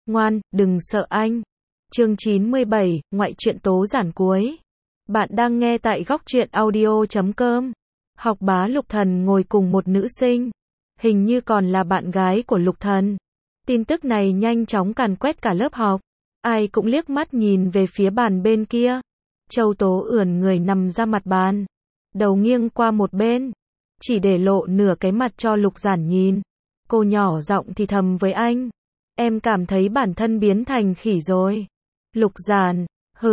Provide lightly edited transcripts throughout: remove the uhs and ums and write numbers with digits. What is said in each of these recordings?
Ngoan, đừng sợ anh. Chương 97, ngoại truyện tố giản cuối. Bạn đang nghe tại góc truyện audio.com. Học bá Lục Thần ngồi cùng một nữ sinh, hình như còn là bạn gái của Lục Thần. Tin tức này nhanh chóng càn quét cả lớp học. Ai cũng liếc mắt nhìn về phía bàn bên kia. Châu Tố ưỡn người nằm ra mặt bàn, đầu nghiêng qua một bên, chỉ để lộ nửa cái mặt cho Lục Giản nhìn. Cô nhỏ giọng thì thầm với anh, em cảm thấy bản thân biến thành khỉ rồi. Lục Giản,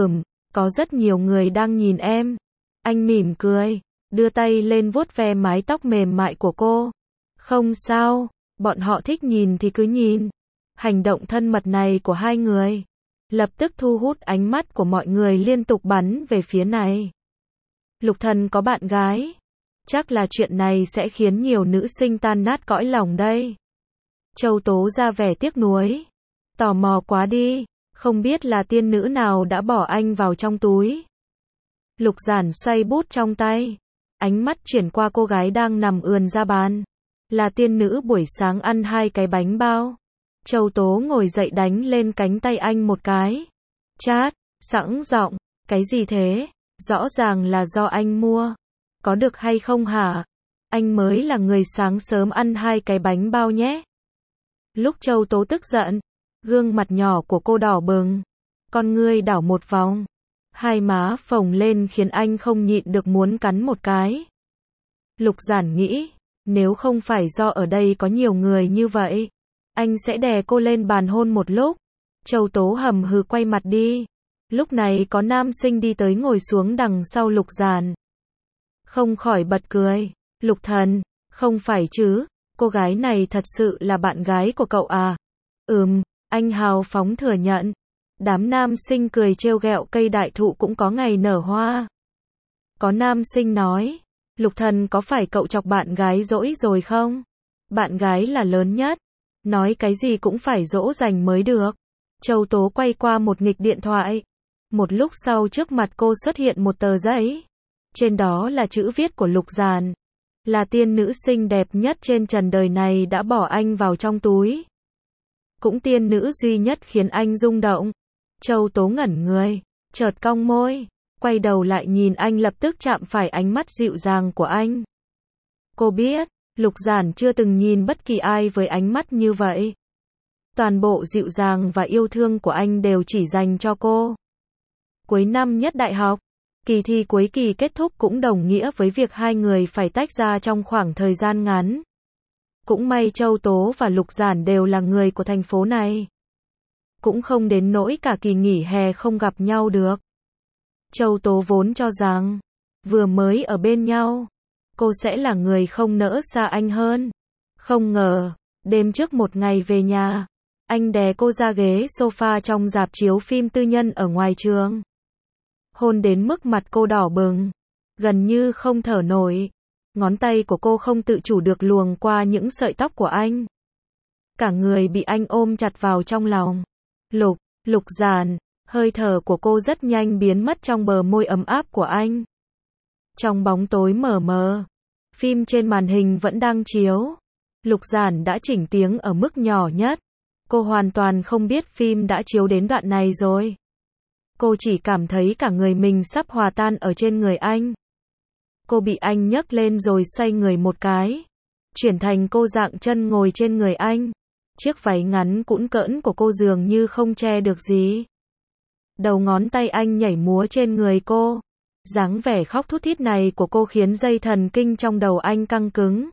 có rất nhiều người đang nhìn em. Anh mỉm cười, đưa tay lên vuốt ve mái tóc mềm mại của cô. Không sao, bọn họ thích nhìn thì cứ nhìn. Hành động thân mật này của hai người lập tức thu hút ánh mắt của mọi người liên tục bắn về phía này. Lục Thần có bạn gái, chắc là chuyện này sẽ khiến nhiều nữ sinh tan nát cõi lòng đây. Châu Tố ra vẻ tiếc nuối, tò mò quá đi, không biết là tiên nữ nào đã bỏ anh vào trong túi. Lục Giản xoay bút trong tay, ánh mắt chuyển qua cô gái đang nằm ườn ra bàn. Là tiên nữ buổi sáng ăn 2 cái bánh bao. Châu Tố ngồi dậy đánh lên cánh tay anh một cái. Chát, sẵn giọng, cái gì thế? Rõ ràng là do anh mua. Có được hay không hả? Anh mới là người sáng sớm ăn 2 cái bánh bao nhé. Lúc Châu Tố tức giận, gương mặt nhỏ của cô đỏ bừng, con ngươi đảo một vòng, hai má phồng lên khiến anh không nhịn được muốn cắn một cái. Lục Giản nghĩ, nếu không phải do ở đây có nhiều người như vậy, anh sẽ đè cô lên bàn hôn một lúc. Châu Tố hầm hừ quay mặt đi. Lúc này có nam sinh đi tới ngồi xuống đằng sau Lục Giản. Không khỏi bật cười. Lục Thần, không phải chứ, cô gái này thật sự là bạn gái của cậu à? Anh hào phóng thừa nhận. Đám nam sinh cười trêu ghẹo cây đại thụ cũng có ngày nở hoa. Có nam sinh nói, Lục Thần có phải cậu chọc bạn gái dỗi rồi không? Bạn gái là lớn nhất, nói cái gì cũng phải dỗ dành mới được. Châu Tố quay qua một nghịch điện thoại. Một lúc sau trước mặt cô xuất hiện một tờ giấy. Trên đó là chữ viết của Lục Giản. Là tiên nữ xinh đẹp nhất trên trần đời này đã bỏ anh vào trong túi. Cũng tiên nữ duy nhất khiến anh rung động. Châu Tố ngẩn người, chợt cong môi, quay đầu lại nhìn anh, lập tức chạm phải ánh mắt dịu dàng của anh. Cô biết, Lục Giản chưa từng nhìn bất kỳ ai với ánh mắt như vậy. Toàn bộ dịu dàng và yêu thương của anh đều chỉ dành cho cô. Cuối năm nhất đại học, kỳ thi cuối kỳ kết thúc cũng đồng nghĩa với việc hai người phải tách ra trong khoảng thời gian ngắn. Cũng may Châu Tố và Lục Giản đều là người của thành phố này. Cũng không đến nỗi cả kỳ nghỉ hè không gặp nhau được. Châu Tố vốn cho rằng, vừa mới ở bên nhau, cô sẽ là người không nỡ xa anh hơn. Không ngờ, đêm trước một ngày về nhà, anh đè cô ra ghế sofa trong rạp chiếu phim tư nhân ở ngoài trường. Hôn đến mức mặt cô đỏ bừng, gần như không thở nổi. Ngón tay của cô không tự chủ được luồn qua những sợi tóc của anh. Cả người bị anh ôm chặt vào trong lòng. Lục Giản, hơi thở của cô rất nhanh biến mất trong bờ môi ấm áp của anh. Trong bóng tối mờ mờ, phim trên màn hình vẫn đang chiếu. Lục Giản đã chỉnh tiếng ở mức nhỏ nhất. Cô hoàn toàn không biết phim đã chiếu đến đoạn này rồi. Cô chỉ cảm thấy cả người mình sắp hòa tan ở trên người anh. Cô bị anh nhấc lên rồi xoay người một cái, chuyển thành cô dạng chân ngồi trên người anh. Chiếc váy ngắn cũn cỡn của cô dường như không che được gì. Đầu ngón tay anh nhảy múa trên người cô. Dáng vẻ khóc thút thít này của cô khiến dây thần kinh trong đầu anh căng cứng.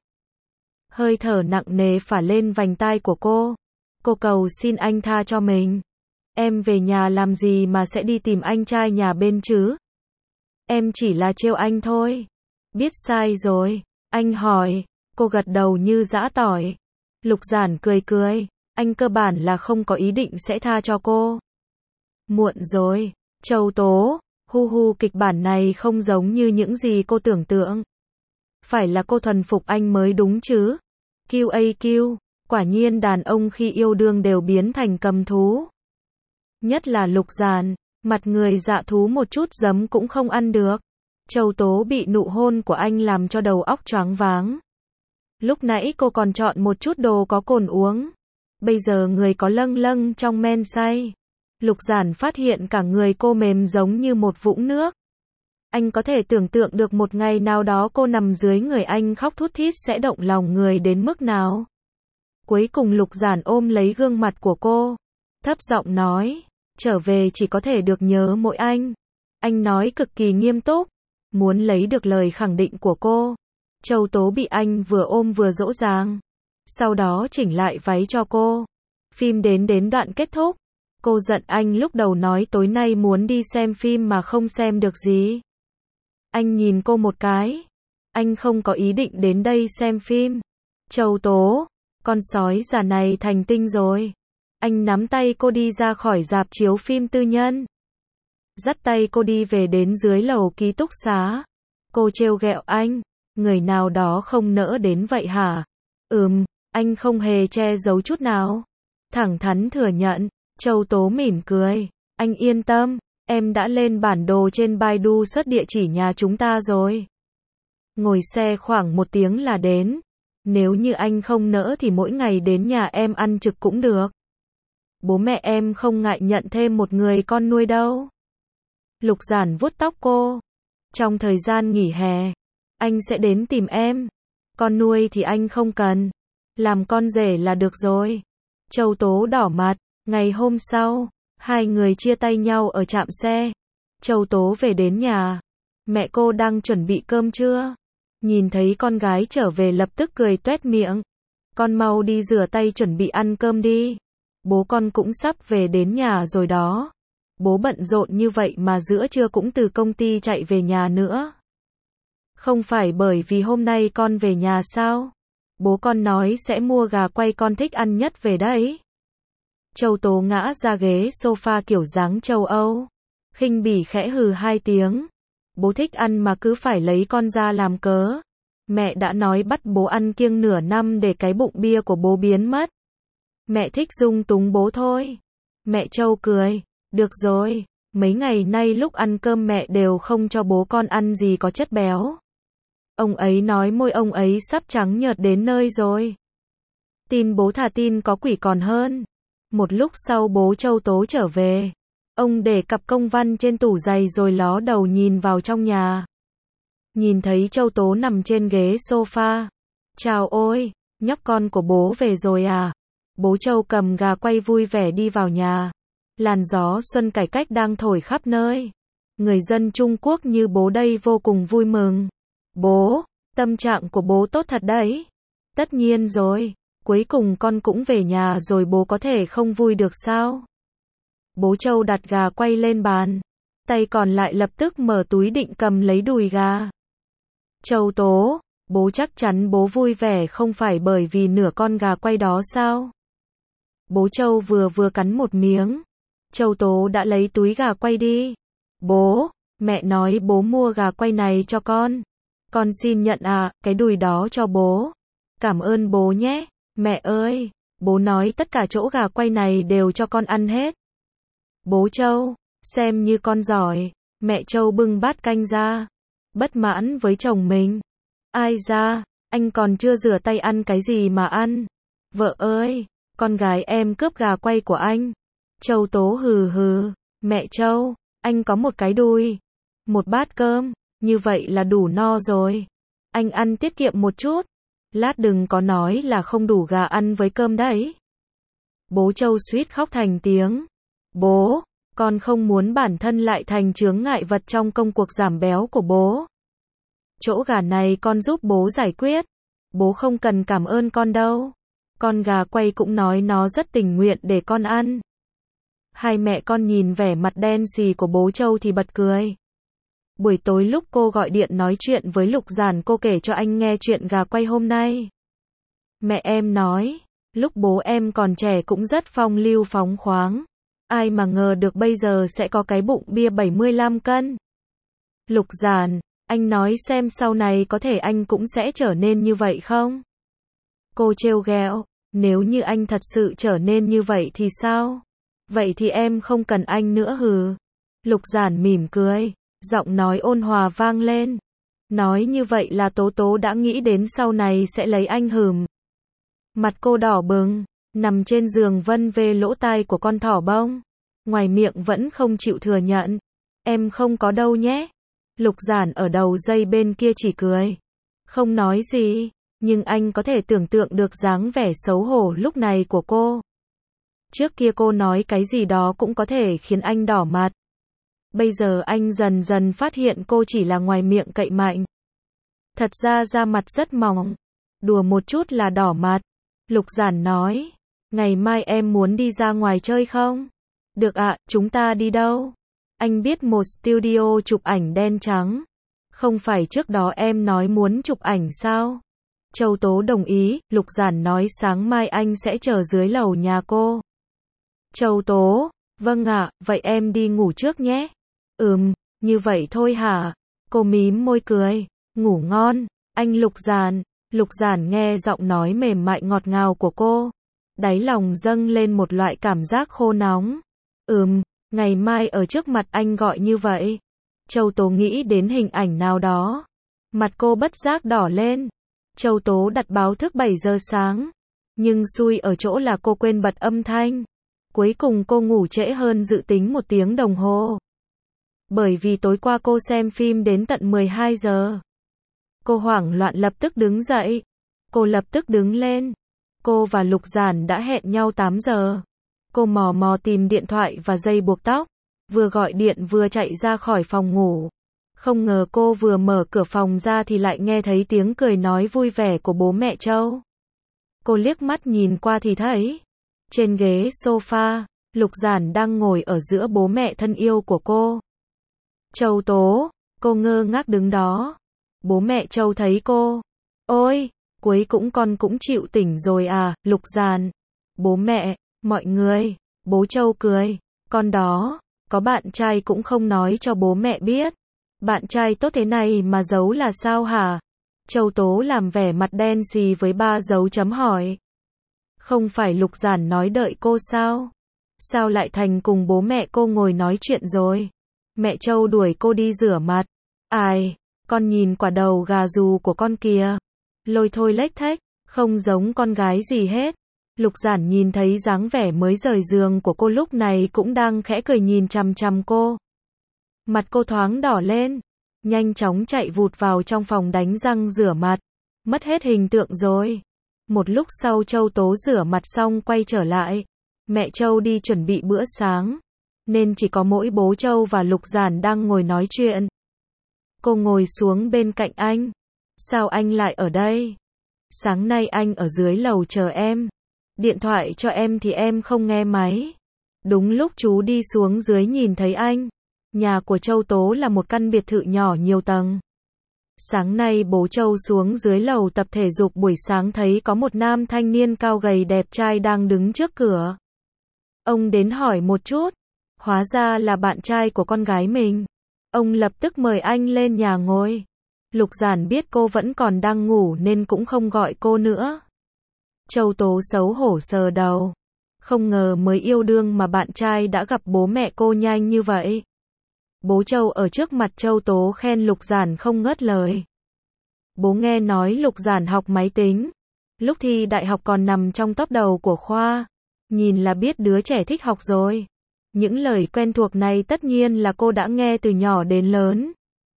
Hơi thở nặng nề phả lên vành tai của cô. Cô cầu xin anh tha cho mình. Em về nhà làm gì mà sẽ đi tìm anh trai nhà bên chứ? Em chỉ là trêu anh thôi. Biết sai rồi, anh hỏi. Cô gật đầu như giã tỏi. Lục Giản cười, anh cơ bản là không có ý định sẽ tha cho cô. Muộn rồi, Châu Tố, kịch bản này không giống như những gì cô tưởng tượng. Phải là cô thuần phục anh mới đúng chứ. QAQ, quả nhiên đàn ông khi yêu đương đều biến thành cầm thú. Nhất là Lục Giản, mặt người dạ thú một chút giấm cũng không ăn được. Châu Tố bị nụ hôn của anh làm cho đầu óc choáng váng. Lúc nãy cô còn chọn một chút đồ có cồn uống. Bây giờ người có lâng lâng trong men say. Lục Giản phát hiện cả người cô mềm giống như một vũng nước. Anh có thể tưởng tượng được một ngày nào đó cô nằm dưới người anh khóc thút thít sẽ động lòng người đến mức nào. Cuối cùng Lục Giản ôm lấy gương mặt của cô, thấp giọng nói, trở về chỉ có thể được nhớ mỗi anh. Anh nói cực kỳ nghiêm túc, muốn lấy được lời khẳng định của cô. Châu Tố bị anh vừa ôm vừa dỗ dàng, sau đó chỉnh lại váy cho cô. Phim đến đoạn kết thúc, cô giận anh lúc đầu nói tối nay muốn đi xem phim mà không xem được gì. Anh nhìn cô một cái, anh không có ý định đến đây xem phim. Châu Tố, con sói già này thành tinh rồi. Anh nắm tay cô đi ra khỏi rạp chiếu phim tư nhân, dắt tay cô đi về đến dưới lầu ký túc xá. Cô trêu ghẹo anh, người nào đó không nỡ đến vậy hả? Anh không hề che giấu chút nào, thẳng thắn thừa nhận. Châu Tố mỉm cười, anh yên tâm, em đã lên bản đồ trên Baidu search địa chỉ nhà chúng ta rồi. Ngồi xe khoảng 1 tiếng là đến. Nếu như anh không nỡ thì mỗi ngày đến nhà em ăn trực cũng được. Bố mẹ em không ngại nhận thêm một người con nuôi đâu. Lục Giản vuốt tóc cô. Trong thời gian nghỉ hè, anh sẽ đến tìm em. Con nuôi thì anh không cần, làm con rể là được rồi. Châu Tố đỏ mặt. Ngày hôm sau, hai người chia tay nhau ở trạm xe. Châu Tố về đến nhà, mẹ cô đang chuẩn bị cơm trưa. Nhìn thấy con gái trở về lập tức cười toét miệng. Con mau đi rửa tay chuẩn bị ăn cơm đi. Bố con cũng sắp về đến nhà rồi đó. Bố bận rộn như vậy mà giữa trưa cũng từ công ty chạy về nhà nữa. Không phải bởi vì hôm nay con về nhà sao? Bố con nói sẽ mua gà quay con thích ăn nhất về đấy. Châu Tố ngã ra ghế sofa kiểu dáng châu Âu, khinh bỉ khẽ hừ 2 tiếng. Bố thích ăn mà cứ phải lấy con ra làm cớ. Mẹ đã nói bắt bố ăn kiêng nửa năm để cái bụng bia của bố biến mất. Mẹ thích dung túng bố thôi. Mẹ Châu cười, được rồi, mấy ngày nay lúc ăn cơm mẹ đều không cho bố con ăn gì có chất béo. Ông ấy nói môi ông ấy sắp trắng nhợt đến nơi rồi. Tin bố thà tin có quỷ còn hơn. Một lúc sau bố Châu Tố trở về. Ông để cặp công văn trên tủ giày rồi ló đầu nhìn vào trong nhà. Nhìn thấy Châu Tố nằm trên ghế sofa. Chào ôi, nhóc con của bố về rồi à? Bố Châu cầm gà quay vui vẻ đi vào nhà. Làn gió xuân cải cách đang thổi khắp nơi. Người dân Trung Quốc như bố đây vô cùng vui mừng. Bố, tâm trạng của bố tốt thật đấy. Tất nhiên rồi, cuối cùng con cũng về nhà rồi bố có thể không vui được sao? Bố Châu đặt gà quay lên bàn. Tay còn lại lập tức mở túi định cầm lấy đùi gà. Châu Tố, bố chắc chắn bố vui vẻ không phải bởi vì nửa con gà quay đó sao? Bố Châu vừa cắn một miếng. Châu Tố đã lấy túi gà quay đi. Bố, mẹ nói bố mua gà quay này cho con. Con xin nhận cái đùi đó cho bố. Cảm ơn bố nhé. Mẹ ơi, bố nói tất cả chỗ gà quay này đều cho con ăn hết. Bố Châu, xem như con giỏi. Mẹ Châu bưng bát canh ra. Bất mãn với chồng mình. Ai ra, anh còn chưa rửa tay ăn cái gì mà ăn. Vợ ơi, con gái em cướp gà quay của anh. Châu Tố hừ hừ. Mẹ Châu, anh có một cái đùi, một bát cơm, như vậy là đủ no rồi. Anh ăn tiết kiệm một chút. Lát đừng có nói là không đủ gà ăn với cơm đấy. Bố Châu suýt khóc thành tiếng. Bố, con không muốn bản thân lại thành chướng ngại vật trong công cuộc giảm béo của bố. Chỗ gà này con giúp bố giải quyết. Bố không cần cảm ơn con đâu. Con gà quay cũng nói nó rất tình nguyện để con ăn. Hai mẹ con nhìn vẻ mặt đen xì của bố Châu thì bật cười. Buổi tối lúc cô gọi điện nói chuyện với Lục Giản, cô kể cho anh nghe chuyện gà quay hôm nay. Mẹ em nói, lúc bố em còn trẻ cũng rất phong lưu phóng khoáng. Ai mà ngờ được bây giờ sẽ có cái bụng bia 75 cân. Lục Giản, anh nói xem sau này có thể anh cũng sẽ trở nên như vậy không? Cô trêu ghẹo, nếu như anh thật sự trở nên như vậy thì sao? Vậy thì em không cần anh nữa hừ. Lục Giản mỉm cười, giọng nói ôn hòa vang lên. Nói như vậy là Tố Tố đã nghĩ đến sau này sẽ lấy anh hừm. Mặt cô đỏ bừng, Nằm trên giường vân vê lỗ tai của con thỏ bông. Ngoài miệng vẫn không chịu thừa nhận. Em không có đâu nhé. Lục Giản ở đầu dây bên kia chỉ cười. Không nói gì, nhưng anh có thể tưởng tượng được dáng vẻ xấu hổ lúc này của cô. Trước kia cô nói cái gì đó cũng có thể khiến anh đỏ mặt. Bây giờ anh dần dần phát hiện cô chỉ là ngoài miệng cậy mạnh. Thật ra da mặt rất mỏng. Đùa một chút là đỏ mặt. Lục Giản nói. Ngày mai em muốn đi ra ngoài chơi không? Được ạ, chúng ta đi đâu? Anh biết một studio chụp ảnh đen trắng. Không phải trước đó em nói muốn chụp ảnh sao? Châu Tố đồng ý, Lục Giản nói sáng mai anh sẽ chờ dưới lầu nhà cô. Châu Tố, vâng ạ, vậy em đi ngủ trước nhé. Như vậy thôi hả? Cô mím môi cười, ngủ ngon, anh Lục Giản. Lục Giản nghe giọng nói mềm mại ngọt ngào của cô. Đáy lòng dâng lên một loại cảm giác khô nóng. Ngày mai ở trước mặt anh gọi như vậy. Châu Tố nghĩ đến hình ảnh nào đó. Mặt cô bất giác đỏ lên. Châu Tố đặt báo thức 7 giờ sáng. Nhưng xui ở chỗ là cô quên bật âm thanh. Cuối cùng cô ngủ trễ hơn dự tính 1 tiếng đồng hồ. Bởi vì tối qua cô xem phim đến tận 12 giờ. Cô hoảng loạn lập tức đứng dậy. Cô lập tức đứng lên. Cô và Lục Giản đã hẹn nhau 8 giờ. Cô mò mò tìm điện thoại và dây buộc tóc. Vừa gọi điện vừa chạy ra khỏi phòng ngủ. Không ngờ cô vừa mở cửa phòng ra thì lại nghe thấy tiếng cười nói vui vẻ của bố mẹ Châu. Cô liếc mắt nhìn qua thì thấy. Trên ghế sofa, Lục Giản đang ngồi ở giữa bố mẹ thân yêu của cô. Châu Tố, cô ngơ ngác đứng đó. Bố mẹ Châu thấy cô. Ôi, cuối cùng con cũng chịu tỉnh rồi à, Lục Giản. Bố mẹ, mọi người, bố Châu cười. Con đó, có bạn trai cũng không nói cho bố mẹ biết. Bạn trai tốt thế này mà giấu là sao hả? Châu Tố làm vẻ mặt đen xì với 3 dấu chấm hỏi. Không phải Lục Giản nói đợi cô sao? Sao lại thành cùng bố mẹ cô ngồi nói chuyện rồi? Mẹ Châu đuổi cô đi rửa mặt. Ai, con nhìn quả đầu gà rù của con kìa. Lôi thôi lếch thếch, không giống con gái gì hết. Lục Giản nhìn thấy dáng vẻ mới rời giường của cô lúc này cũng đang khẽ cười nhìn chằm chằm cô. Mặt cô thoáng đỏ lên, nhanh chóng chạy vụt vào trong phòng đánh răng rửa mặt. Mất hết hình tượng rồi. Một lúc sau Châu Tố rửa mặt xong quay trở lại. Mẹ Châu đi chuẩn bị bữa sáng, nên chỉ có mỗi bố Châu và Lục Giản đang ngồi nói chuyện. Cô ngồi xuống bên cạnh anh. Sao anh lại ở đây? Sáng nay anh ở dưới lầu chờ em. Điện thoại cho em thì em không nghe máy. Đúng lúc chú đi xuống dưới nhìn thấy anh. Nhà của Châu Tố là một căn biệt thự nhỏ nhiều tầng. Sáng nay bố Châu xuống dưới lầu tập thể dục buổi sáng thấy có một nam thanh niên cao gầy đẹp trai đang đứng trước cửa. Ông đến hỏi một chút. Hóa ra là bạn trai của con gái mình. Ông lập tức mời anh lên nhà ngồi. Lục Giản biết cô vẫn còn đang ngủ nên cũng không gọi cô nữa. Châu Tố xấu hổ sờ đầu. Không ngờ mới yêu đương mà bạn trai đã gặp bố mẹ cô nhanh như vậy. Bố Châu ở trước mặt Châu Tố khen Lục Giản không ngớt lời. Bố nghe nói Lục Giản học máy tính. Lúc thi đại học còn nằm trong top đầu của khoa. Nhìn là biết đứa trẻ thích học rồi. Những lời quen thuộc này tất nhiên là cô đã nghe từ nhỏ đến lớn.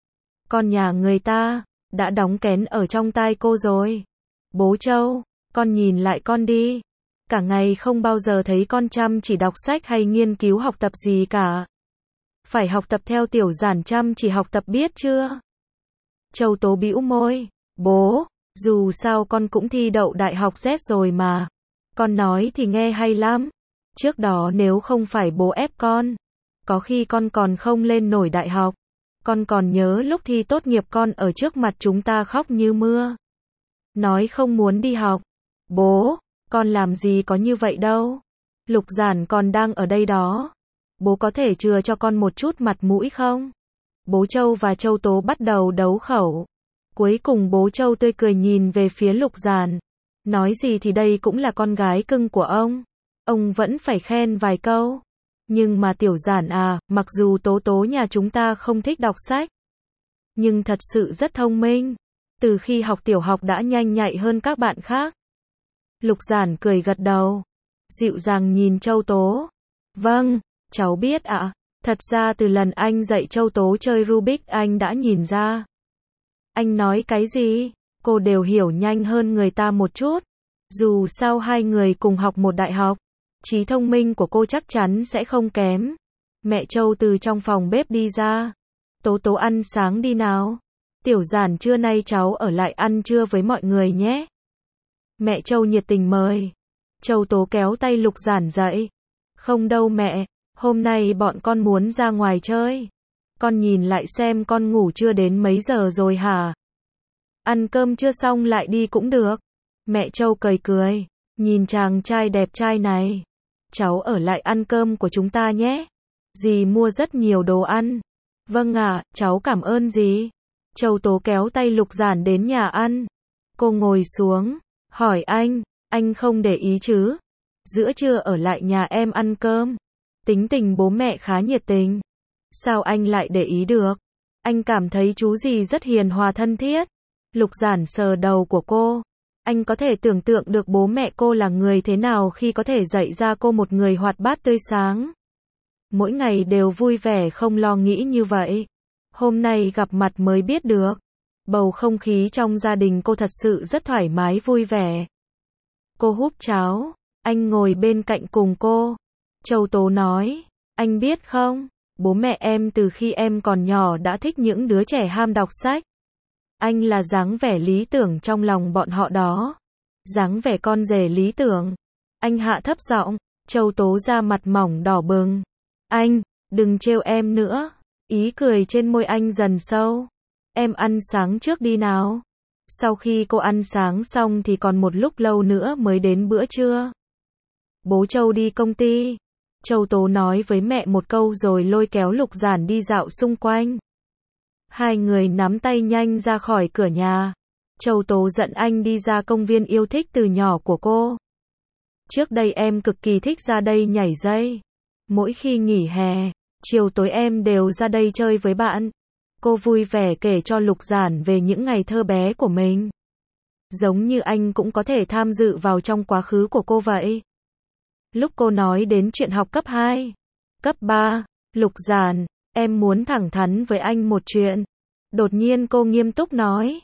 Con nhà người ta đã đóng kén ở trong tai cô rồi. Bố Châu, con nhìn lại con đi. Cả ngày không bao giờ thấy con chăm chỉ đọc sách hay nghiên cứu học tập gì cả. Phải học tập theo tiểu Giản chăm chỉ học tập biết chưa? Châu Tố bĩu môi. Bố, dù sao con cũng thi đậu đại học Z rồi mà. Con nói thì nghe hay lắm. Trước đó nếu không phải bố ép con, có khi con còn không lên nổi đại học. Con còn nhớ lúc thi tốt nghiệp con ở trước mặt chúng ta khóc như mưa. Nói không muốn đi học. Bố, con làm gì có như vậy đâu. Lục Giản còn đang ở đây đó. Bố có thể chừa cho con một chút mặt mũi không? Bố Châu và Châu Tố bắt đầu đấu khẩu. Cuối cùng bố Châu tươi cười nhìn về phía Lục Giản. Nói gì thì đây cũng là con gái cưng của ông. Ông vẫn phải khen vài câu. Nhưng mà tiểu Giản à, mặc dù Tố Tố nhà chúng ta không thích đọc sách, nhưng thật sự rất thông minh. Từ khi học tiểu học đã nhanh nhạy hơn các bạn khác. Lục Giản cười gật đầu. dịu dàng nhìn Châu Tố. Vâng, cháu biết ạ. Thật ra từ lần anh dạy Châu Tố chơi Rubik anh đã nhìn ra. Anh nói cái gì, cô đều hiểu nhanh hơn người ta một chút. Dù sao hai người cùng học một đại học, trí thông minh của cô chắc chắn sẽ không kém. Mẹ Châu từ trong phòng bếp đi ra. Tố Tố ăn sáng đi nào. Tiểu Giản trưa nay cháu ở lại ăn trưa với mọi người nhé. Mẹ Châu nhiệt tình mời. Châu Tố kéo tay Lục Giản dậy. Không đâu mẹ, hôm nay bọn con muốn ra ngoài chơi. Con nhìn lại xem con ngủ chưa đến mấy giờ rồi hả? Ăn cơm chưa xong lại đi cũng được. Mẹ Châu cười cười, nhìn chàng trai đẹp trai này. Cháu ở lại ăn cơm của chúng ta nhé. Dì mua rất nhiều đồ ăn. Vâng ạ, cháu cảm ơn dì. Châu Tố kéo tay Lục Giản đến nhà ăn. Cô ngồi xuống, hỏi anh không để ý chứ? Giữa trưa ở lại nhà em ăn cơm. Tính tình bố mẹ khá nhiệt tình. Sao anh lại để ý được? Anh cảm thấy chú dì rất hiền hòa thân thiết. Lục Giản sờ đầu của cô. Anh có thể tưởng tượng được bố mẹ cô là người thế nào khi có thể dạy ra cô một người hoạt bát tươi sáng. Mỗi ngày đều vui vẻ không lo nghĩ như vậy. Hôm nay gặp mặt mới biết được. Bầu không khí trong gia đình cô thật sự rất thoải mái vui vẻ. Cô húp cháo. Anh ngồi bên cạnh cùng cô. Châu Tố nói, anh biết không, bố mẹ em từ khi em còn nhỏ đã thích những đứa trẻ ham đọc sách. Anh là dáng vẻ lý tưởng trong lòng bọn họ đó. Dáng vẻ con rể lý tưởng. Anh hạ thấp giọng. Châu Tố ra mặt mỏng đỏ bừng. Anh, đừng trêu em nữa. Ý cười trên môi anh dần sâu. Em ăn sáng trước đi nào. Sau khi cô ăn sáng xong thì còn một lúc lâu nữa mới đến bữa trưa. Bố Châu đi công ty. Châu Tố nói với mẹ một câu rồi lôi kéo Lục Giản đi dạo xung quanh. Hai người nắm tay nhanh ra khỏi cửa nhà. Châu Tố dẫn anh đi ra công viên yêu thích từ nhỏ của cô. Trước đây em cực kỳ thích ra đây nhảy dây. Mỗi khi nghỉ hè, chiều tối em đều ra đây chơi với bạn. Cô vui vẻ kể cho Lục Giản về những ngày thơ bé của mình. Giống như anh cũng có thể tham dự vào trong quá khứ của cô vậy. Lúc cô nói đến chuyện học cấp 2, cấp 3, Lục Giản, em muốn thẳng thắn với anh một chuyện. Đột nhiên cô nghiêm túc nói.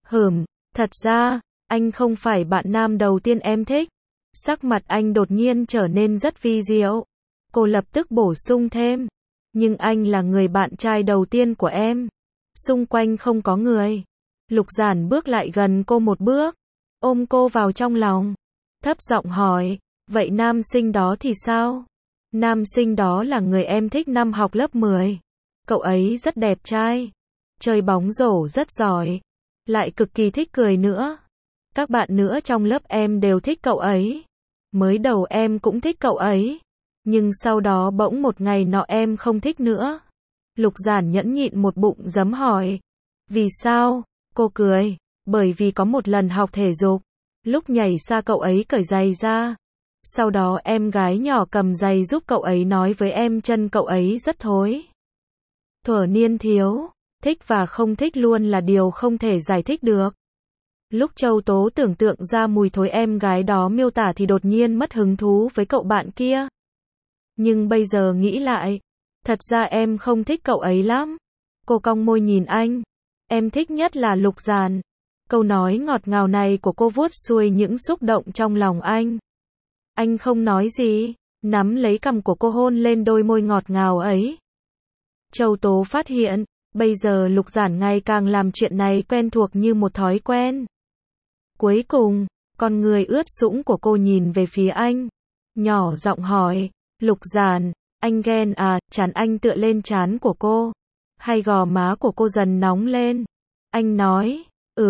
Thật ra, anh không phải bạn nam đầu tiên em thích. Sắc mặt anh đột nhiên trở nên rất vi diệu. Cô lập tức bổ sung thêm. Nhưng anh là người bạn trai đầu tiên của em. Xung quanh không có người. Lục Giản bước lại gần cô một bước. Ôm cô vào trong lòng. Thấp giọng hỏi. Vậy nam sinh đó thì sao? Nam sinh đó là người em thích năm học lớp 10. Cậu ấy rất đẹp trai. Chơi bóng rổ rất giỏi. Lại cực kỳ thích cười nữa. Các bạn nữa trong lớp em đều thích cậu ấy. Mới đầu em cũng thích cậu ấy. Nhưng sau đó bỗng một ngày nọ em không thích nữa. Lục Giản nhẫn nhịn một bụng giấm hỏi. Vì sao? Cô cười. Bởi vì có một lần học thể dục. Lúc nhảy xa cậu ấy cởi giày ra. Sau đó em gái nhỏ cầm giày giúp cậu ấy nói với em chân cậu ấy rất thối. Thuở niên thiếu, thích và không thích luôn là điều không thể giải thích được. Lúc Châu Tố tưởng tượng ra mùi thối em gái đó miêu tả thì đột nhiên mất hứng thú với cậu bạn kia. Nhưng bây giờ nghĩ lại, thật ra em không thích cậu ấy lắm. Cô cong môi nhìn anh. Em thích nhất là Lục Giản. Câu nói ngọt ngào này của cô vuốt xuôi những xúc động trong lòng anh. Anh không nói gì, nắm lấy cằm của cô hôn lên đôi môi ngọt ngào ấy. Châu Tố phát hiện, bây giờ Lục Giản ngày càng làm chuyện này quen thuộc như một thói quen. Cuối cùng, con người ướt sũng của cô nhìn về phía anh. Nhỏ giọng hỏi, Lục Giản, anh ghen à? Trán anh tựa lên trán của cô. Hai gò má của cô dần nóng lên. Anh nói,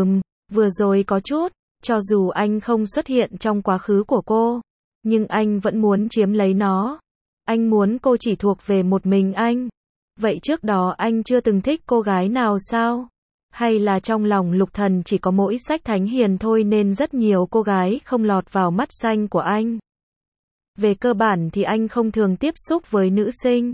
vừa rồi có chút, cho dù anh không xuất hiện trong quá khứ của cô. Nhưng anh vẫn muốn chiếm lấy nó. Anh muốn cô chỉ thuộc về một mình anh. Vậy trước đó anh chưa từng thích cô gái nào sao? Hay là trong lòng Lục Thần chỉ có mỗi Sách Thánh Hiền thôi nên rất nhiều cô gái không lọt vào mắt xanh của anh? Về cơ bản thì anh không thường tiếp xúc với nữ sinh.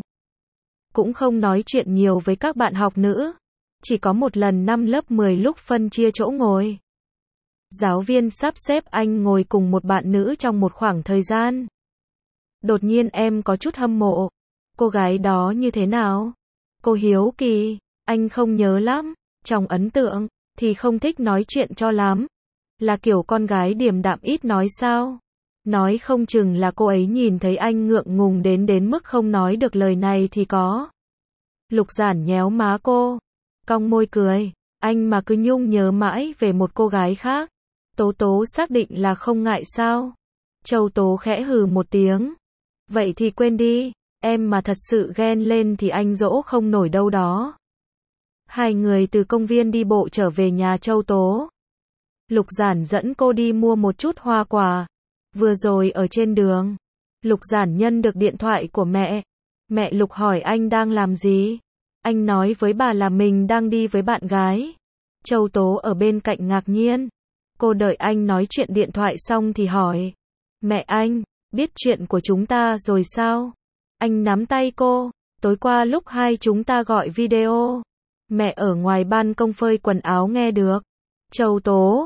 Cũng không nói chuyện nhiều với các bạn học nữ. Chỉ có một lần năm lớp 10 lúc phân chia chỗ ngồi. Giáo viên sắp xếp anh ngồi cùng một bạn nữ trong một khoảng thời gian. Đột nhiên em có chút hâm mộ. Cô gái đó như thế nào? Cô hiếu kỳ, anh không nhớ lắm. Trong ấn tượng, thì không thích nói chuyện cho lắm. Là kiểu con gái điềm đạm ít nói sao? Nói không chừng là cô ấy nhìn thấy anh ngượng ngùng đến mức không nói được lời này thì có. Lục Giản nhéo má cô, cong môi cười, anh mà cứ nhung nhớ mãi về một cô gái khác. Tố Tố xác định là không ngại sao? Châu Tố khẽ hừ một tiếng. Vậy thì quên đi, em mà thật sự ghen lên thì anh dỗ không nổi đâu đó. Hai người từ công viên đi bộ trở về nhà Châu Tố. Lục Giản dẫn cô đi mua một chút hoa quả. Vừa rồi ở trên đường, Lục Giản nhận được điện thoại của mẹ. Mẹ Lục hỏi anh đang làm gì? Anh nói với bà là mình đang đi với bạn gái. Châu Tố ở bên cạnh ngạc nhiên. Cô đợi anh nói chuyện điện thoại xong thì hỏi. Mẹ anh, biết chuyện của chúng ta rồi sao? Anh nắm tay cô. Tối qua lúc hai chúng ta gọi video. Mẹ ở ngoài ban công phơi quần áo nghe được. Châu Tố,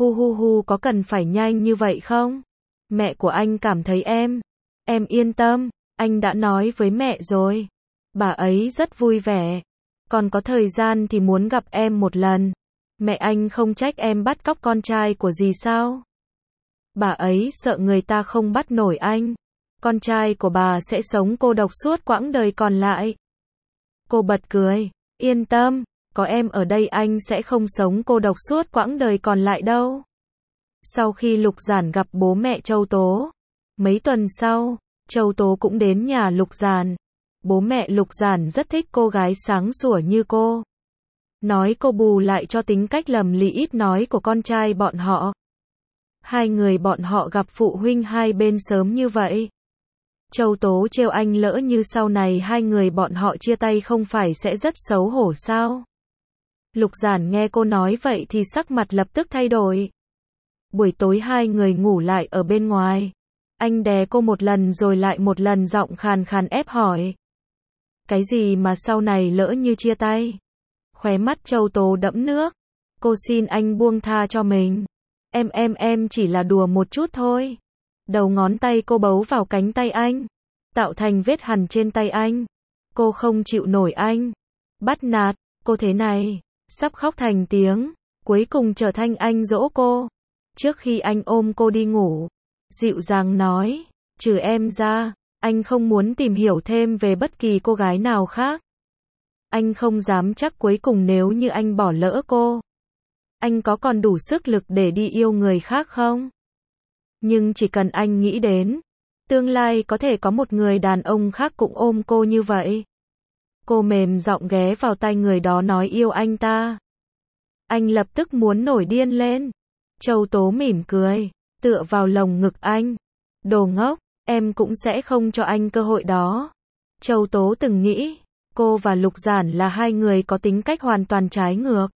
hu có cần phải nhanh như vậy không? Mẹ của anh cảm thấy em yên tâm, anh đã nói với mẹ rồi. Bà ấy rất vui vẻ. Còn có thời gian thì muốn gặp em một lần. Mẹ anh không trách em bắt cóc con trai của dì sao? Bà ấy sợ người ta không bắt nổi anh. Con trai của bà sẽ sống cô độc suốt quãng đời còn lại. Cô bật cười, yên tâm, có em ở đây anh sẽ không sống cô độc suốt quãng đời còn lại đâu. Sau khi Lục Giản gặp bố mẹ Châu Tố, mấy tuần sau, Châu Tố cũng đến nhà Lục Giản. Bố mẹ Lục Giản rất thích cô gái sáng sủa như cô. Nói cô bù lại cho tính cách lầm lĩ ít nói của con trai bọn họ. Hai người bọn họ gặp phụ huynh hai bên sớm như vậy. Châu Tố trêu anh lỡ như sau này hai người bọn họ chia tay không phải sẽ rất xấu hổ sao? Lục Giản nghe cô nói vậy thì sắc mặt lập tức thay đổi. Buổi tối hai người ngủ lại ở bên ngoài. Anh đè cô một lần rồi lại một lần giọng khàn khàn ép hỏi. Cái gì mà sau này lỡ như chia tay? Khóe mắt Châu Tố đẫm nước. Cô xin anh buông tha cho mình. Em chỉ là đùa một chút thôi. Đầu ngón tay cô bấu vào cánh tay anh, tạo thành vết hằn trên tay anh. Cô không chịu nổi anh bắt nạt cô thế này, sắp khóc thành tiếng. Cuối cùng trở thành anh dỗ cô. Trước khi anh ôm cô đi ngủ, dịu dàng nói, trừ em ra, anh không muốn tìm hiểu thêm về bất kỳ cô gái nào khác. Anh không dám chắc cuối cùng nếu như anh bỏ lỡ cô, anh có còn đủ sức lực để đi yêu người khác không? Nhưng chỉ cần anh nghĩ đến tương lai có thể có một người đàn ông khác cũng ôm cô như vậy. Cô mềm giọng ghé vào tai người đó nói yêu anh ta. Anh lập tức muốn nổi điên lên. Châu Tố mỉm cười, tựa vào lồng ngực anh. Đồ ngốc, em cũng sẽ không cho anh cơ hội đó. Châu Tố từng nghĩ, cô và Lục Giản là hai người có tính cách hoàn toàn trái ngược.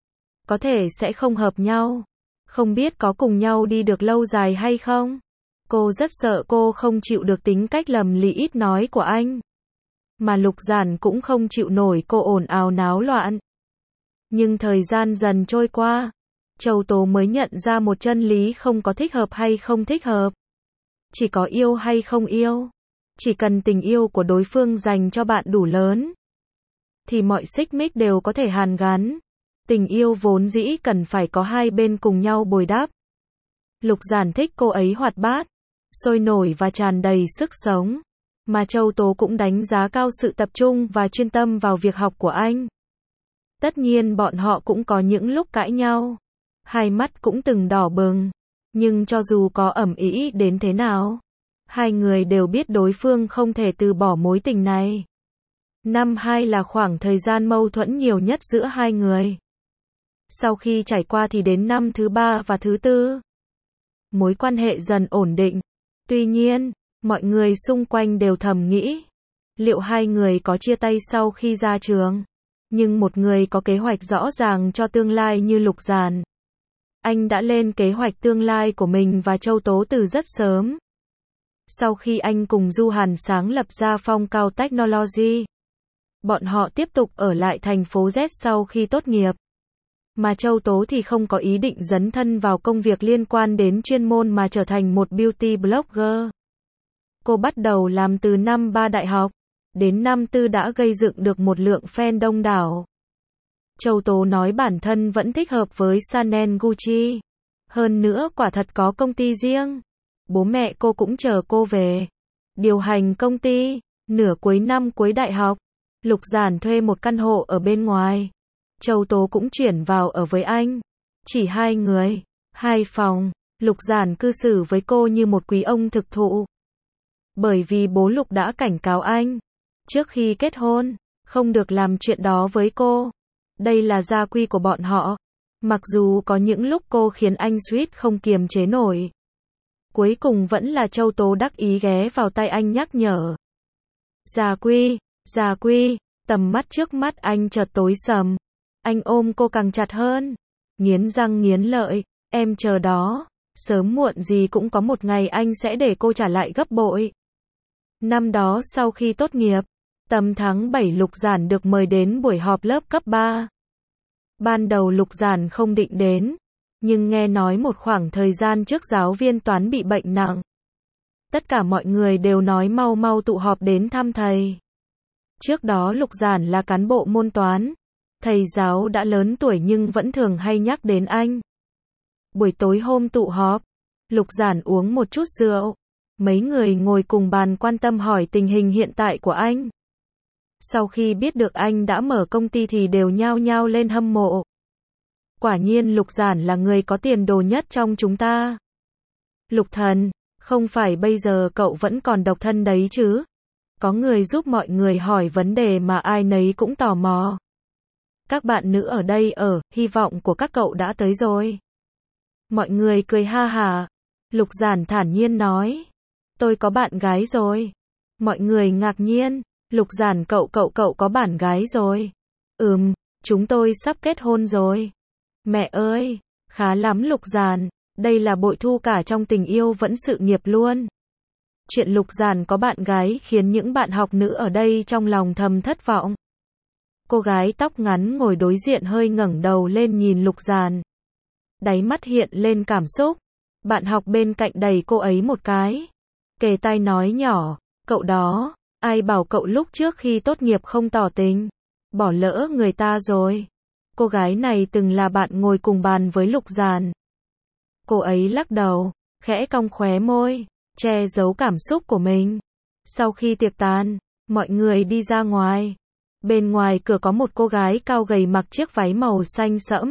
Có thể sẽ không hợp nhau. Không biết có cùng nhau đi được lâu dài hay không. Cô rất sợ cô không chịu được tính cách lầm lĩ ít nói của anh. Mà Lục Giản cũng không chịu nổi cô ồn ào náo loạn. Nhưng thời gian dần trôi qua, Châu Tố mới nhận ra một chân lý không có thích hợp hay không thích hợp. Chỉ có yêu hay không yêu. Chỉ cần tình yêu của đối phương dành cho bạn đủ lớn, thì mọi xích mích đều có thể hàn gắn. Tình yêu vốn dĩ cần phải có hai bên cùng nhau bồi đắp. Lục Giản thích cô ấy hoạt bát, sôi nổi và tràn đầy sức sống. Mà Châu Tố cũng đánh giá cao sự tập trung và chuyên tâm vào việc học của anh. Tất nhiên bọn họ cũng có những lúc cãi nhau. Hai mắt cũng từng đỏ bừng. Nhưng cho dù có ầm ĩ đến thế nào, hai người đều biết đối phương không thể từ bỏ mối tình này. Năm 2 là khoảng thời gian mâu thuẫn nhiều nhất giữa hai người. Sau khi trải qua thì đến năm thứ 3 và thứ 4, mối quan hệ dần ổn định. Tuy nhiên, mọi người xung quanh đều thầm nghĩ, liệu hai người có chia tay sau khi ra trường? Nhưng một người có kế hoạch rõ ràng cho tương lai như Lục Giản. Anh đã lên kế hoạch tương lai của mình và Châu Tố từ rất sớm. Sau khi anh cùng Du Hàn sáng lập ra Phong Cao Technology, bọn họ tiếp tục ở lại thành phố Z sau khi tốt nghiệp. Mà Châu Tố thì không có ý định dấn thân vào công việc liên quan đến chuyên môn mà trở thành một beauty blogger. cô bắt đầu làm từ năm 3 đại học, đến năm 4 đã gây dựng được một lượng fan đông đảo. Châu Tố nói bản thân vẫn thích hợp với Chanel Gucci. Hơn nữa quả thật có công ty riêng. Bố mẹ cô cũng chờ cô về điều hành công ty. Nửa cuối năm cuối đại học, Lục Giản thuê một căn hộ ở bên ngoài. Châu Tố cũng chuyển vào ở với anh. Chỉ 2 người, 2 phòng. Lục Giản cư xử với cô như một quý ông thực thụ. Bởi vì bố Lục đã cảnh cáo anh, trước khi kết hôn, không được làm chuyện đó với cô. Đây là gia quy của bọn họ. Mặc dù có những lúc cô khiến anh suýt không kiềm chế nổi. Cuối cùng vẫn là Châu Tố đắc ý ghé vào tay anh nhắc nhở. Gia quy, tầm mắt trước mắt anh chợt tối sầm. Anh ôm cô càng chặt hơn. Nghiến răng nghiến lợi, em chờ đó. Sớm muộn gì cũng có một ngày anh sẽ để cô trả lại gấp bội. Năm đó sau khi tốt nghiệp, tầm tháng 7 Lục Giản được mời đến buổi họp lớp cấp 3. Ban đầu Lục Giản không định đến, nhưng nghe nói một khoảng thời gian trước giáo viên toán bị bệnh nặng. Tất cả mọi người đều nói mau mau tụ họp đến thăm thầy. Trước đó Lục Giản là cán bộ môn toán. Thầy giáo đã lớn tuổi nhưng vẫn thường hay nhắc đến anh. Buổi tối hôm tụ họp, Lục Giản uống một chút rượu. Mấy người ngồi cùng bàn quan tâm hỏi tình hình hiện tại của anh. Sau khi biết được anh đã mở công ty thì đều nhao nhao lên hâm mộ. Quả nhiên Lục Giản là người có tiền đồ nhất trong chúng ta. Lục thần, không phải bây giờ cậu vẫn còn độc thân đấy chứ? Có người giúp mọi người hỏi vấn đề mà ai nấy cũng tò mò. Các bạn nữ ở đây hy vọng của các cậu đã tới rồi. Mọi người cười ha hả. Lục Giản thản nhiên nói. Tôi có bạn gái rồi. Mọi người ngạc nhiên. Lục Giản cậu có bạn gái rồi. Chúng tôi sắp kết hôn rồi. Mẹ ơi, khá lắm Lục Giản. Đây là bội thu cả trong tình yêu vẫn sự nghiệp luôn. Chuyện Lục Giản có bạn gái khiến những bạn học nữ ở đây trong lòng thầm thất vọng. Cô gái tóc ngắn ngồi đối diện hơi ngẩng đầu lên nhìn Lục Giản. Đáy mắt hiện lên cảm xúc. Bạn học bên cạnh đẩy cô ấy một cái. Kề tai nói nhỏ, cậu đó, ai bảo cậu lúc trước khi tốt nghiệp không tỏ tình. Bỏ lỡ người ta rồi. Cô gái này từng là bạn ngồi cùng bàn với Lục Giản. Cô ấy lắc đầu, khẽ cong khóe môi, che giấu cảm xúc của mình. Sau khi tiệc tàn, mọi người đi ra ngoài. Bên ngoài cửa có một cô gái cao gầy mặc chiếc váy màu xanh sẫm.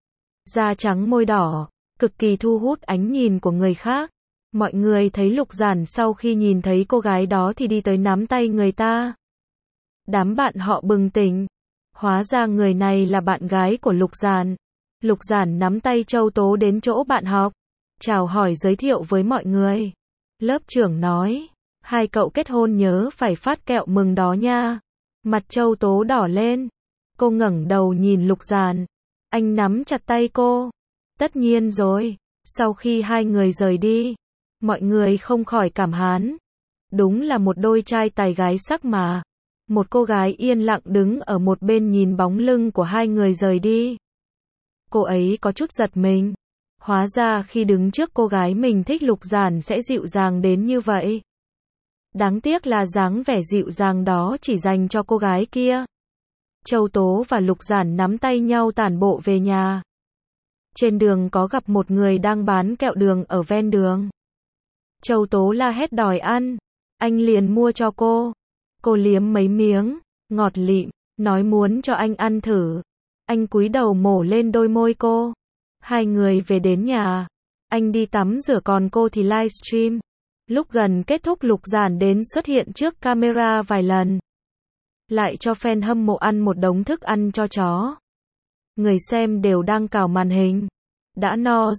Da trắng môi đỏ, cực kỳ thu hút ánh nhìn của người khác. Mọi người thấy Lục Giản sau khi nhìn thấy cô gái đó thì đi tới nắm tay người ta. Đám bạn họ bừng tỉnh. Hóa ra người này là bạn gái của Lục Giản. Lục Giản nắm tay Châu Tố đến chỗ bạn học. Chào hỏi giới thiệu với mọi người. Lớp trưởng nói, 2 cậu kết hôn nhớ phải phát kẹo mừng đó nha. Mặt Châu Tố đỏ lên. Cô ngẩng đầu nhìn Lục Giản. Anh nắm chặt tay cô. Tất nhiên rồi. Sau khi 2 người rời đi, mọi người không khỏi cảm thán. Đúng là một đôi trai tài gái sắc mà. Một cô gái yên lặng đứng ở một bên nhìn bóng lưng của 2 người rời đi. Cô ấy có chút giật mình. Hóa ra khi đứng trước cô gái mình thích Lục Giản sẽ dịu dàng đến như vậy. Đáng tiếc là dáng vẻ dịu dàng đó chỉ dành cho cô gái kia. Châu Tố và Lục Giản nắm tay nhau tản bộ về nhà. Trên đường có gặp một người đang bán kẹo đường ở ven đường. Châu Tố la hét đòi ăn. Anh liền mua cho cô. Cô liếm mấy miếng, ngọt lịm, nói muốn cho anh ăn thử. Anh cúi đầu mổ lên đôi môi cô. 2 người về đến nhà. Anh đi tắm rửa còn cô thì livestream. Lúc gần kết thúc Lục Giản đến xuất hiện trước camera vài lần. Lại cho fan hâm mộ ăn một đống thức ăn cho chó. Người xem đều đang cào màn hình. Đã no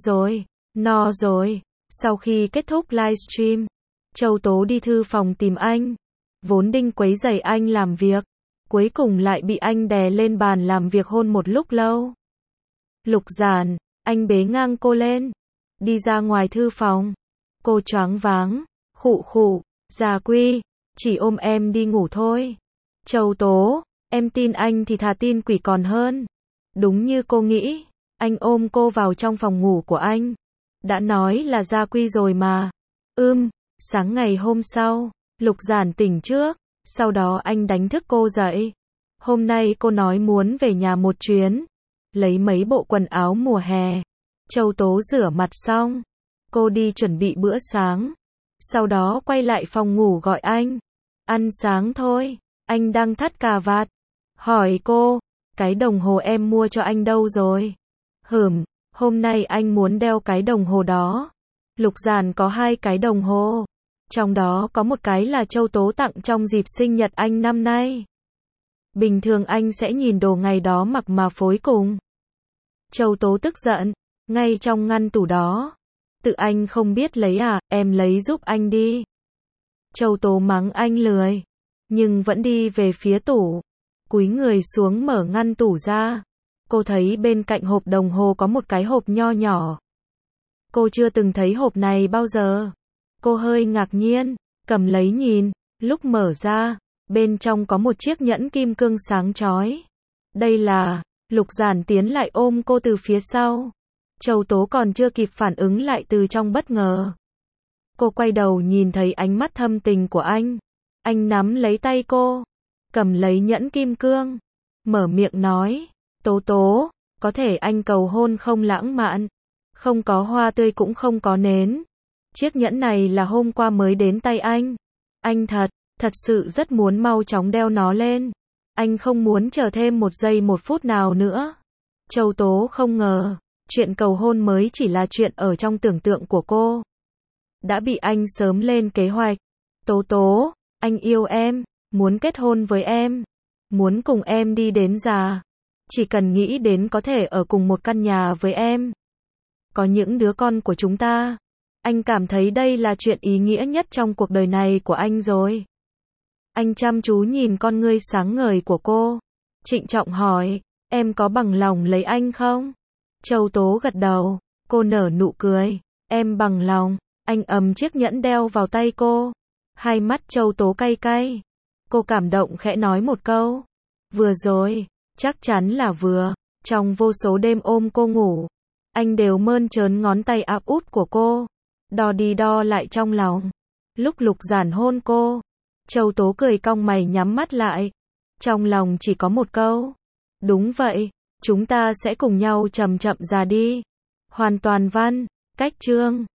rồi. Sau khi kết thúc livestream, Châu Tố đi thư phòng tìm anh. Vốn định quấy rầy anh làm việc. Cuối cùng lại bị anh đè lên bàn làm việc hôn một lúc lâu. Lục Giản, anh bế ngang cô lên. Đi ra ngoài thư phòng. Cô choáng váng. Khụ, Gia Quy, chỉ ôm em đi ngủ thôi. Châu Tố, em tin anh thì thà tin quỷ còn hơn. Đúng như cô nghĩ, anh ôm cô vào trong phòng ngủ của anh. Đã nói là Gia Quy rồi mà. Sáng ngày hôm sau, Lục Giản tỉnh trước, sau đó anh đánh thức cô dậy. Hôm nay cô nói muốn về nhà một chuyến, lấy mấy bộ quần áo mùa hè. Châu Tố rửa mặt xong, cô đi chuẩn bị bữa sáng, sau đó quay lại phòng ngủ gọi anh. Ăn sáng thôi, anh đang thắt cà vạt. Hỏi cô, cái đồng hồ em mua cho anh đâu rồi? Hôm nay anh muốn đeo cái đồng hồ đó. Lục Giản có 2 cái đồng hồ, trong đó có một cái là Châu Tố tặng trong dịp sinh nhật anh năm nay. Bình thường anh sẽ nhìn đồ ngày đó mặc mà phối cùng. Châu Tố tức giận, ngay trong ngăn tủ đó. Tự anh không biết lấy à, em lấy giúp anh đi. Châu Tố mắng anh lười, nhưng vẫn đi về phía tủ, cúi người xuống mở ngăn tủ ra. Cô thấy bên cạnh hộp đồng hồ có một cái hộp nho nhỏ. Cô chưa từng thấy hộp này bao giờ. Cô hơi ngạc nhiên, cầm lấy nhìn, lúc mở ra, bên trong có một chiếc nhẫn kim cương sáng chói. Đây là, Lục Giản tiến lại ôm cô từ phía sau. Châu Tố còn chưa kịp phản ứng lại từ trong bất ngờ. Cô quay đầu nhìn thấy ánh mắt thâm tình của anh. Anh nắm lấy tay cô, cầm lấy nhẫn kim cương, mở miệng nói, Tố Tố, có thể anh cầu hôn không lãng mạn, không có hoa tươi cũng không có nến. Chiếc nhẫn này là hôm qua mới đến tay anh. Anh thật sự rất muốn mau chóng đeo nó lên. Anh không muốn chờ thêm một giây một phút nào nữa. Châu Tố không ngờ, chuyện cầu hôn mới chỉ là chuyện ở trong tưởng tượng của cô. Đã bị anh sớm lên kế hoạch. Tố Tố, anh yêu em, muốn kết hôn với em, muốn cùng em đi đến già. Chỉ cần nghĩ đến có thể ở cùng một căn nhà với em, có những đứa con của chúng ta, anh cảm thấy đây là chuyện ý nghĩa nhất trong cuộc đời này của anh rồi. Anh chăm chú nhìn con ngươi sáng ngời của cô, trịnh trọng hỏi, em có bằng lòng lấy anh không? Châu Tố gật đầu, cô nở nụ cười, em bằng lòng. Anh ầm chiếc nhẫn đeo vào tay cô. Hai mắt Châu Tố cay cay. Cô cảm động khẽ nói một câu, vừa rồi, chắc chắn là vừa. Trong vô số đêm ôm cô ngủ, anh đều mơn trớn ngón tay áp út của cô, đo đi đo lại trong lòng. Lúc Lục Giản hôn cô, Châu Tố cười cong mày nhắm mắt lại. Trong lòng chỉ có một câu, đúng vậy, chúng ta sẽ cùng nhau chậm chậm già đi. Hoàn toàn văn, cách chương.